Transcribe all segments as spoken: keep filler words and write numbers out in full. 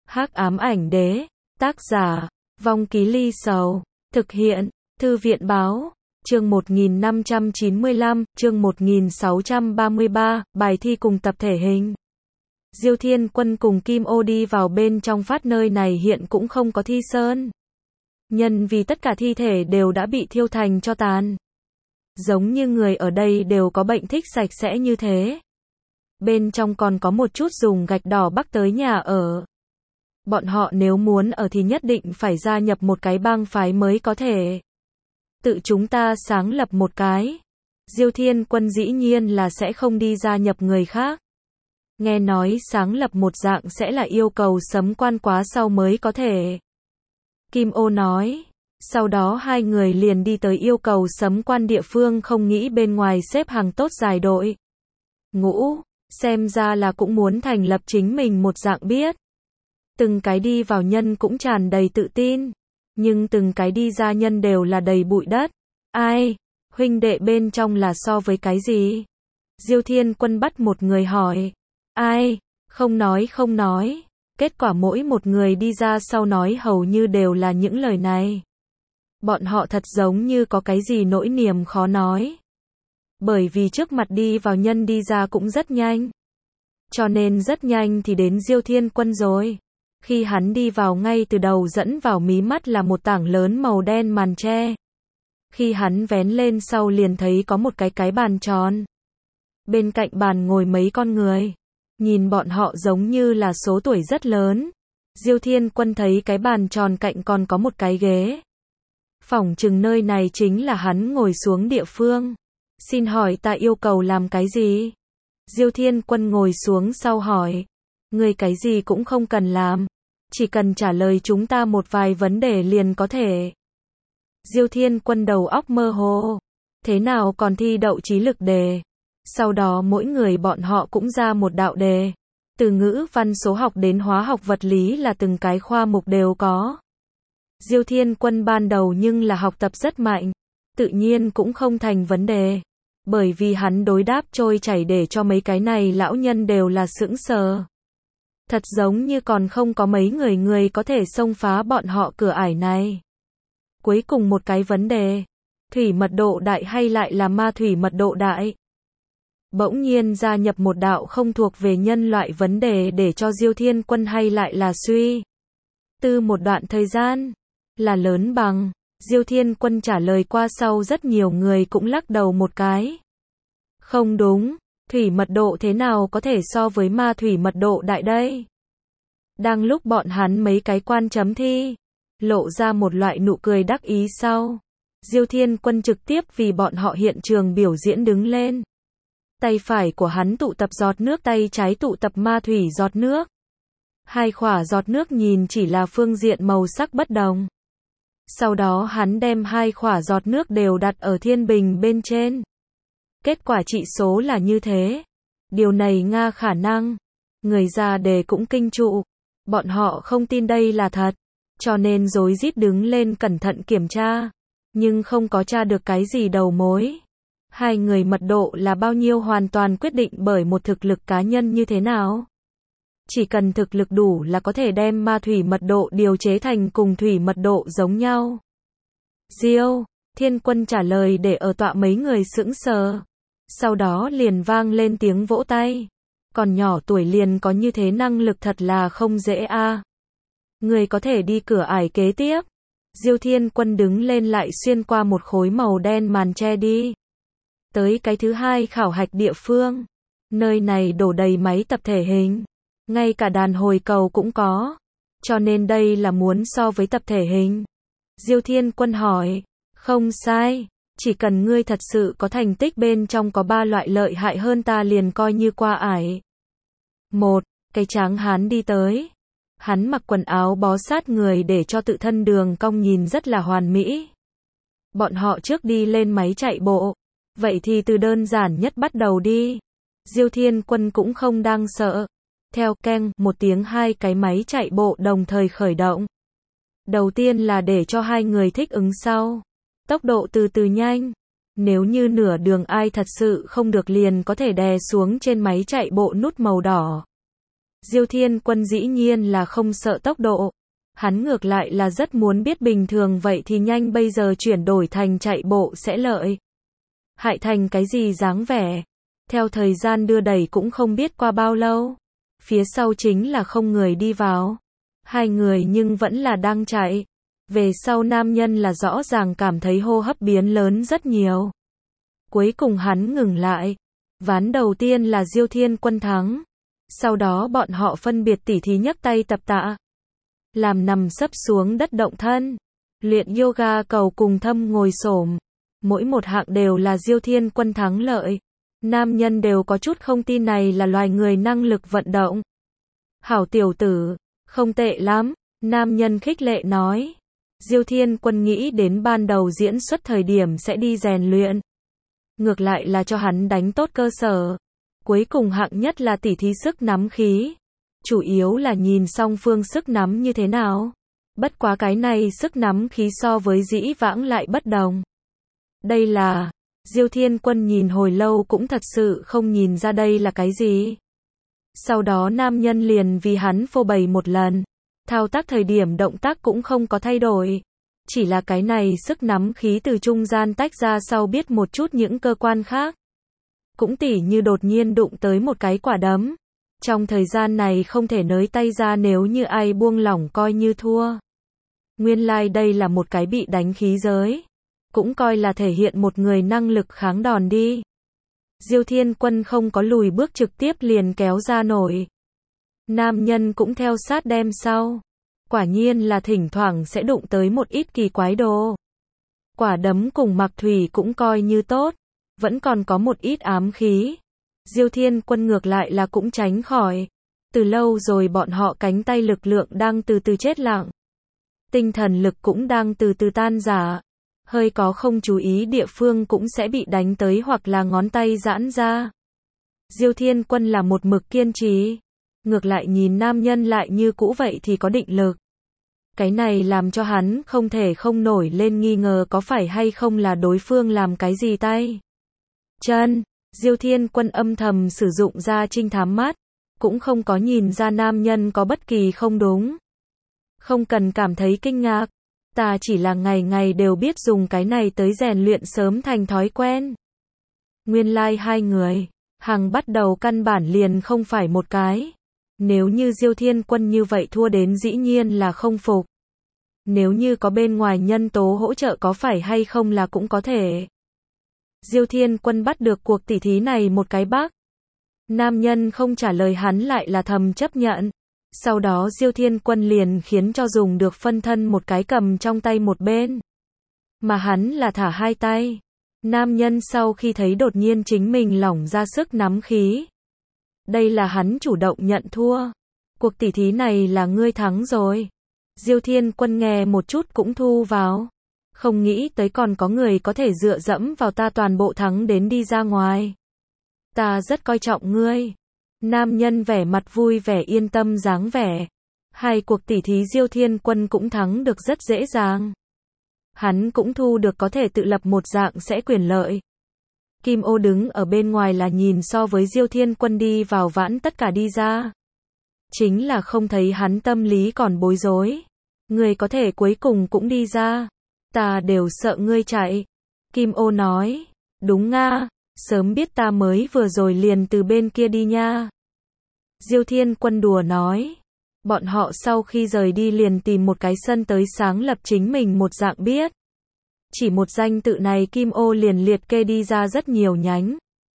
Hắc ám ảnh đế, tác giả, Vong Ký Ly Sầu, thực hiện, Thư viện báo, chương một nghìn năm trăm chín mươi lăm, chương một nghìn sáu trăm ba mươi ba, bài thi cùng tập thể hình. Diêu Thiên Quân cùng Kim Ô đi vào bên trong phát nơi này hiện cũng không có thi sơn. Nhân vì tất cả thi thể đều đã bị thiêu thành tro tàn. Giống như người ở đây đều có bệnh thích sạch sẽ như thế. Bên trong còn có một chút dùng gạch đỏ bắc tới nhà ở. Bọn họ nếu muốn ở thì nhất định phải gia nhập một cái bang phái mới có thể. Tự chúng ta sáng lập một cái. Diêu Thiên Quân dĩ nhiên là sẽ không đi gia nhập người khác. Nghe nói sáng lập một dạng sẽ là yêu cầu sấm quan quá sau mới có thể. Kim Ô nói. Sau đó hai người liền đi tới yêu cầu sấm quan địa phương, không nghĩ bên ngoài xếp hàng tốt dài đội ngũ, xem ra là cũng muốn thành lập chính mình một dạng biết. Từng cái đi vào nhân cũng tràn đầy tự tin, nhưng từng cái đi ra nhân đều là đầy bụi đất. Ai, huynh đệ bên trong là so với cái gì? Diêu Thiên Quân bắt một người hỏi. Ai, không nói không nói. Kết quả mỗi một người đi ra sau nói hầu như đều là những lời này. Bọn họ thật giống như có cái gì nỗi niềm khó nói. Bởi vì trước mặt đi vào nhân đi ra cũng rất nhanh. Cho nên rất nhanh thì đến Diêu Thiên Quân rồi. Khi hắn đi vào ngay từ đầu dẫn vào mí mắt là một tảng lớn màu đen màn tre. Khi hắn vén lên sau liền thấy có một cái cái bàn tròn. Bên cạnh bàn ngồi mấy con người. Nhìn bọn họ giống như là số tuổi rất lớn. Diêu Thiên Quân thấy cái bàn tròn cạnh còn có một cái ghế. Phỏng chừng nơi này chính là hắn ngồi xuống địa phương. Xin hỏi ta yêu cầu làm cái gì? Diêu Thiên Quân ngồi xuống sau hỏi. Người cái gì cũng không cần làm. Chỉ cần trả lời chúng ta một vài vấn đề liền có thể. Diêu Thiên Quân đầu óc mơ hồ. Thế nào còn thi đậu trí lực đề? Sau đó mỗi người bọn họ cũng ra một đạo đề. Từ ngữ văn số học đến hóa học vật lý là từng cái khoa mục đều có. Diêu Thiên Quân ban đầu nhưng là học tập rất mạnh. Tự nhiên cũng không thành vấn đề. Bởi vì hắn đối đáp trôi chảy để cho mấy cái này lão nhân đều là sững sờ. Thật giống như còn không có mấy người người có thể xông phá bọn họ cửa ải này. Cuối cùng một cái vấn đề. Thủy mật độ đại hay lại là ma thủy mật độ đại? Bỗng nhiên gia nhập một đạo không thuộc về nhân loại vấn đề để cho Diêu Thiên Quân hay lại là suy tư một đoạn thời gian. Là lớn bằng. Diêu Thiên Quân trả lời qua sau rất nhiều người cũng lắc đầu một cái. Không đúng, thủy mật độ thế nào có thể so với ma thủy mật độ đại đây? Đang lúc bọn hắn mấy cái quan chấm thi, lộ ra một loại nụ cười đắc ý sau. Diêu Thiên Quân trực tiếp vì bọn họ hiện trường biểu diễn đứng lên. Tay phải của hắn tụ tập giọt nước, tay trái tụ tập ma thủy giọt nước. Hai khỏa giọt nước nhìn chỉ là phương diện màu sắc bất đồng. Sau đó hắn đem hai khỏa giọt nước đều đặt ở thiên bình bên trên. Kết quả trị số là như thế. Điều này Nga khả năng. Người ra đề cũng kinh trụ. Bọn họ không tin đây là thật. Cho nên rối rít đứng lên cẩn thận kiểm tra. Nhưng không có tra được cái gì đầu mối. Hai người mật độ là bao nhiêu hoàn toàn quyết định bởi một thực lực cá nhân như thế nào. Chỉ cần thực lực đủ là có thể đem ma thủy mật độ điều chế thành cùng thủy mật độ giống nhau. Diêu Thiên Quân trả lời để ở tọa mấy người sững sờ. Sau đó liền vang lên tiếng vỗ tay. Còn nhỏ tuổi liền có như thế năng lực thật là không dễ a. À. Người có thể đi cửa ải kế tiếp. Diêu Thiên Quân đứng lên lại xuyên qua một khối màu đen màn che đi. Tới cái thứ hai khảo hạch địa phương. Nơi này đổ đầy máy tập thể hình. Ngay cả đàn hồi cầu cũng có. Cho nên đây là muốn so với tập thể hình. Diêu Thiên Quân hỏi. Không sai. Chỉ cần ngươi thật sự có thành tích bên trong có ba loại lợi hại hơn ta liền coi như qua ải. Một, cái tráng hán đi tới. Hắn mặc quần áo bó sát người để cho tự thân đường cong nhìn rất là hoàn mỹ. Bọn họ trước đi lên máy chạy bộ. Vậy thì từ đơn giản nhất bắt đầu đi. Diêu Thiên Quân cũng không đang sợ. Theo keng một tiếng hai cái máy chạy bộ đồng thời khởi động. Đầu tiên là để cho hai người thích ứng sau. Tốc độ từ từ nhanh. Nếu như nửa đường ai thật sự không được liền có thể đè xuống trên máy chạy bộ nút màu đỏ. Diêu Thiên Quân dĩ nhiên là không sợ tốc độ. Hắn ngược lại là rất muốn biết bình thường vậy thì nhanh bây giờ chuyển đổi thành chạy bộ sẽ lợi hại thành cái gì dáng vẻ. Theo thời gian đưa đẩy cũng không biết qua bao lâu. Phía sau chính là không người đi vào. Hai người nhưng vẫn là đang chạy. Về sau nam nhân là rõ ràng cảm thấy hô hấp biến lớn rất nhiều. Cuối cùng hắn ngừng lại. Ván đầu tiên là Diêu Thiên Quân thắng. Sau đó bọn họ phân biệt tỉ thí nhấc tay tập tạ. Làm nằm sấp xuống đất động thân. Luyện yoga cầu cùng thâm ngồi xổm. Mỗi một hạng đều là Diêu Thiên Quân thắng lợi. Nam nhân đều có chút không tin này là loài người năng lực vận động. Hảo tiểu tử, không tệ lắm, nam nhân khích lệ nói. Diêu Thiên Quân nghĩ đến ban đầu diễn xuất thời điểm sẽ đi rèn luyện. Ngược lại là cho hắn đánh tốt cơ sở. Cuối cùng hạng nhất là tỉ thí sức nắm khí. Chủ yếu là nhìn song phương sức nắm như thế nào. Bất quá cái này sức nắm khí so với dĩ vãng lại bất đồng. Đây là... Diêu Thiên Quân nhìn hồi lâu cũng thật sự không nhìn ra đây là cái gì. Sau đó nam nhân liền vì hắn phô bày một lần. Thao tác thời điểm động tác cũng không có thay đổi. Chỉ là cái này sức nắm khí từ trung gian tách ra sau biết một chút những cơ quan khác. Cũng tỉ như đột nhiên đụng tới một cái quả đấm. Trong thời gian này không thể nới tay ra nếu như ai buông lỏng coi như thua. Nguyên lai like đây là một cái bị đánh khí giới. Cũng coi là thể hiện một người năng lực kháng đòn đi. Diêu Thiên Quân không có lùi bước trực tiếp liền kéo ra nổi. Nam nhân cũng theo sát đem sau. Quả nhiên là thỉnh thoảng sẽ đụng tới một ít kỳ quái đồ. Quả đấm cùng mặc thủy cũng coi như tốt. Vẫn còn có một ít ám khí. Diêu Thiên Quân ngược lại là cũng tránh khỏi. Từ lâu rồi bọn họ cánh tay lực lượng đang từ từ chết lặng. Tinh thần lực cũng đang từ từ tan rã. Hơi có không chú ý địa phương cũng sẽ bị đánh tới hoặc là ngón tay giãn ra. Diêu Thiên Quân là một mực kiên trì. Ngược lại nhìn nam nhân lại như cũ vậy thì có định lực. Cái này làm cho hắn không thể không nổi lên nghi ngờ có phải hay không là đối phương làm cái gì tay. Chân, Diêu Thiên Quân âm thầm sử dụng ra trinh thám mắt. Cũng không có nhìn ra nam nhân có bất kỳ không đúng. Không cần cảm thấy kinh ngạc. Ta chỉ là ngày ngày đều biết dùng cái này tới rèn luyện sớm thành thói quen. Nguyên lai like hai người, hàng bắt đầu căn bản liền không phải một cái. Nếu như Diêu Thiên Quân như vậy thua đến dĩ nhiên là không phục. Nếu như có bên ngoài nhân tố hỗ trợ có phải hay không là cũng có thể. Diêu Thiên Quân bắt được cuộc tỉ thí này một cái bắc. Nam nhân không trả lời hắn lại là thầm chấp nhận. Sau đó Diêu Thiên Quân liền khiến cho dùng được phân thân một cái cầm trong tay một bên. Mà hắn là thả hai tay. Nam nhân sau khi thấy đột nhiên chính mình lỏng ra sức nắm khí. Đây là hắn chủ động nhận thua. Cuộc tỉ thí này là ngươi thắng rồi. Diêu Thiên Quân nghe một chút cũng thu vào. Không nghĩ tới còn có người có thể dựa dẫm vào ta toàn bộ thắng đến đi ra ngoài. Ta rất coi trọng ngươi. Nam nhân vẻ mặt vui vẻ yên tâm dáng vẻ. Hai cuộc tỉ thí Diêu Thiên Quân cũng thắng được rất dễ dàng. Hắn cũng thu được có thể tự lập một dạng sẽ quyền lợi. Kim Ô đứng ở bên ngoài là nhìn so với Diêu Thiên Quân đi vào vãn tất cả đi ra. Chính là không thấy hắn tâm lý còn bối rối. Người có thể cuối cùng cũng đi ra. Ta đều sợ ngươi chạy. Kim Ô nói. Đúng nga. Sớm biết ta mới vừa rồi liền từ bên kia đi nha. Diêu Thiên Quân đùa nói. Bọn họ sau khi rời đi liền tìm một cái sân tới sáng lập chính mình một dạng biết. Chỉ một danh tự này Kim Ô liền liệt kê đi ra rất nhiều nhánh.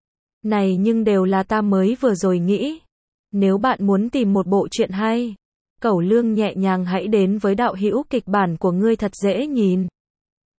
Này nhưng đều là ta mới vừa rồi nghĩ. Nếu bạn muốn tìm một bộ truyện hay, Cẩu Lương nhẹ nhàng hãy đến với đạo hữu kịch bản của ngươi thật dễ nhìn.